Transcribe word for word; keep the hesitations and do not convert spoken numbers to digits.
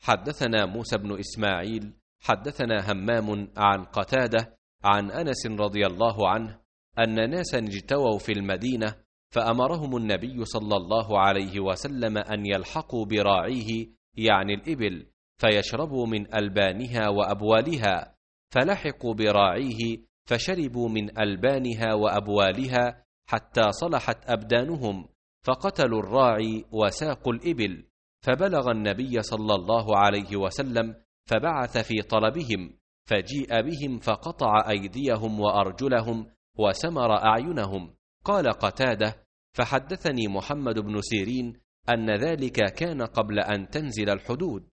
حدثنا موسى بن إسماعيل حدثنا همام عن قتادة عن أنس رضي الله عنه أن ناسا اجتووا في المدينة فأمرهم النبي صلى الله عليه وسلم أن يلحقوا براعيه يعني الإبل فيشربوا من ألبانها وأبوالها، فلحقوا براعيه فشربوا من ألبانها وأبوالها حتى صلحت أبدانهم، فقتلوا الراعي وساقوا الإبل، فبلغ النبي صلى الله عليه وسلم فبعث في طلبهم، فجيء بهم فقطع أيديهم وأرجلهم وسمر أعينهم. قال قتادة: فحدثني محمد بن سيرين أن ذلك كان قبل أن تنزل الحدود.